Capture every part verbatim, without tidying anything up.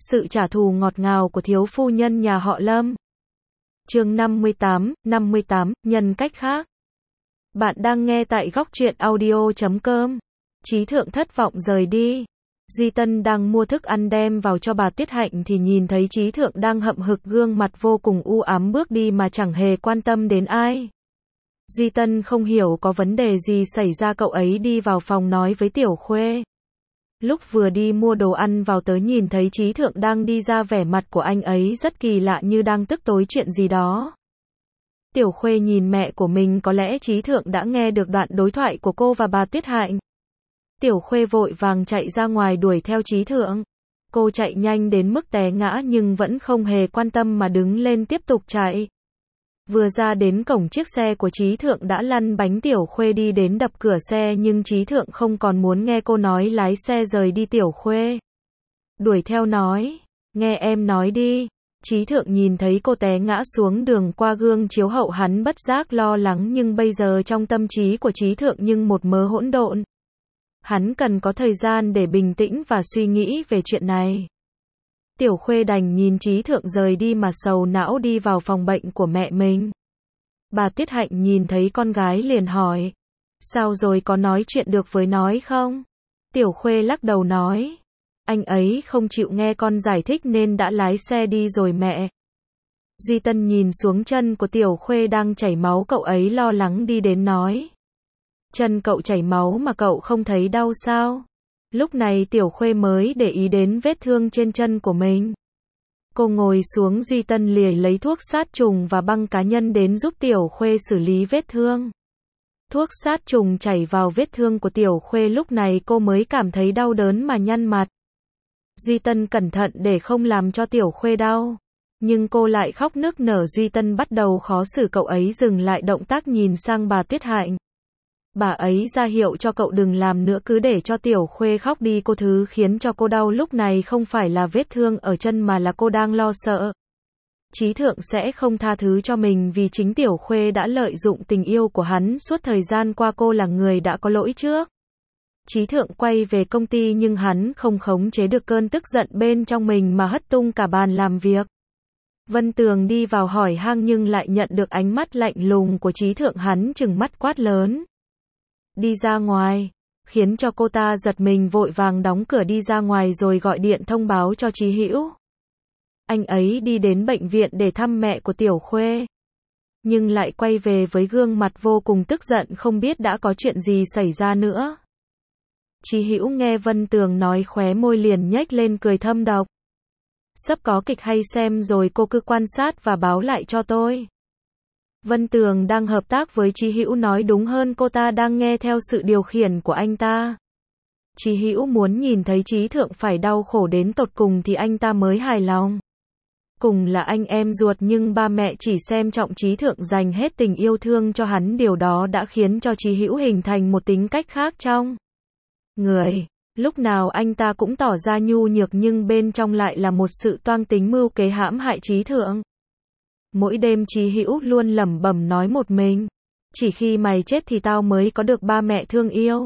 Sự trả thù ngọt ngào của thiếu phu nhân nhà họ Lâm. Chương năm mươi tám, năm mươi tám, nhân cách khác. Bạn đang nghe tại góc truyện audio chấm com. Trí Thượng thất vọng rời đi. Duy Tân đang mua thức ăn đem vào cho bà Tiết Hạnh thì nhìn thấy Trí Thượng đang hậm hực, gương mặt vô cùng u ám bước đi mà chẳng hề quan tâm đến ai. Duy Tân không hiểu có vấn đề gì xảy ra, cậu ấy đi vào phòng nói với Tiểu Khuê. Lúc vừa đi mua đồ ăn vào tới nhìn thấy Trí Thượng đang đi ra, vẻ mặt của anh ấy rất kỳ lạ, như đang tức tối chuyện gì đó. Tiểu Khuê nhìn mẹ của mình, có lẽ Trí Thượng đã nghe được đoạn đối thoại của cô và bà Tiết Hạnh. Tiểu Khuê vội vàng chạy ra ngoài đuổi theo Trí Thượng. Cô chạy nhanh đến mức té ngã nhưng vẫn không hề quan tâm mà đứng lên tiếp tục chạy. Vừa ra đến cổng, chiếc xe của Trí Thượng đã lăn bánh. Tiểu Khuê đi đến đập cửa xe nhưng Trí Thượng không còn muốn nghe cô nói, lái xe rời đi. Tiểu Khuê đuổi theo nói, nghe em nói đi. Trí Thượng nhìn thấy cô té ngã xuống đường qua gương chiếu hậu, hắn bất giác lo lắng, nhưng bây giờ trong tâm trí của Trí Thượng nhưng một mớ hỗn độn. Hắn cần có thời gian để bình tĩnh và suy nghĩ về chuyện này. Tiểu Khuê đành nhìn Trí Thượng rời đi mà sầu não đi vào phòng bệnh của mẹ mình. Bà Tiết Hạnh nhìn thấy con gái liền hỏi, sao rồi, có nói chuyện được với nói không? Tiểu Khuê lắc đầu nói, anh ấy không chịu nghe con giải thích nên đã lái xe đi rồi mẹ. Duy Tân nhìn xuống chân của Tiểu Khuê đang chảy máu, cậu ấy lo lắng đi đến nói, chân cậu chảy máu mà cậu không thấy đau sao? Lúc này Tiểu Khuê mới để ý đến vết thương trên chân của mình. Cô ngồi xuống, Duy Tân lìa lấy thuốc sát trùng và băng cá nhân đến giúp Tiểu Khuê xử lý vết thương. Thuốc sát trùng chảy vào vết thương của Tiểu Khuê, lúc này cô mới cảm thấy đau đớn mà nhăn mặt. Duy Tân cẩn thận để không làm cho Tiểu Khuê đau, nhưng cô lại khóc nức nở. Duy Tân bắt đầu khó xử, cậu ấy dừng lại động tác nhìn sang bà Tiết Hạnh. Bà ấy ra hiệu cho cậu đừng làm nữa, cứ để cho Tiểu Khuê khóc đi. Cô thứ khiến cho cô đau lúc này không phải là vết thương ở chân mà là cô đang lo sợ Trí Thượng sẽ không tha thứ cho mình vì chính Tiểu Khuê đã lợi dụng tình yêu của hắn suốt thời gian qua. Cô là người đã có lỗi trước. Trí Thượng quay về công ty nhưng hắn không khống chế được cơn tức giận bên trong mình mà hất tung cả bàn làm việc. Vân Tường đi vào hỏi han nhưng lại nhận được ánh mắt lạnh lùng của Trí Thượng. Hắn trừng mắt quát lớn, đi ra ngoài, khiến cho cô ta giật mình, vội vàng đóng cửa đi ra ngoài rồi gọi điện thông báo cho Chí Hữu. Anh ấy đi đến bệnh viện để thăm mẹ của Tiểu Khuê, nhưng lại quay về với gương mặt vô cùng tức giận, không biết đã có chuyện gì xảy ra nữa. Chí Hữu nghe Vân Tường nói, khóe môi liền nhếch lên cười thâm độc. Sắp có kịch hay xem rồi, cô cứ quan sát và báo lại cho tôi. Vân Tường đang hợp tác với Chí Hữu, nói đúng hơn cô ta đang nghe theo sự điều khiển của anh ta. Chí Hữu muốn nhìn thấy Trí Thượng phải đau khổ đến tột cùng thì anh ta mới hài lòng. Cùng là anh em ruột nhưng ba mẹ chỉ xem trọng Trí Thượng, dành hết tình yêu thương cho hắn, điều đó đã khiến cho Chí Hữu hình thành một tính cách khác trong người. Lúc nào anh ta cũng tỏ ra nhu nhược nhưng bên trong lại là một sự toang tính mưu kế hãm hại Trí Thượng. Mỗi đêm Chí Hữu luôn lẩm bẩm nói một mình, chỉ khi mày chết thì tao mới có được ba mẹ thương yêu.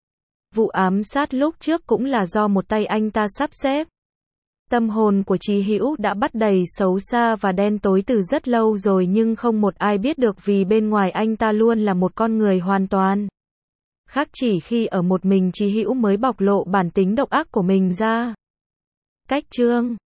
Vụ ám sát lúc trước cũng là do một tay anh ta sắp xếp. Tâm hồn của Chí Hữu đã bắt đầy xấu xa và đen tối từ rất lâu rồi, nhưng không một ai biết được vì bên ngoài anh ta luôn là một con người hoàn toàn khác, chỉ khi ở một mình Chí Hữu mới bộc lộ bản tính độc ác của mình ra. Cách chương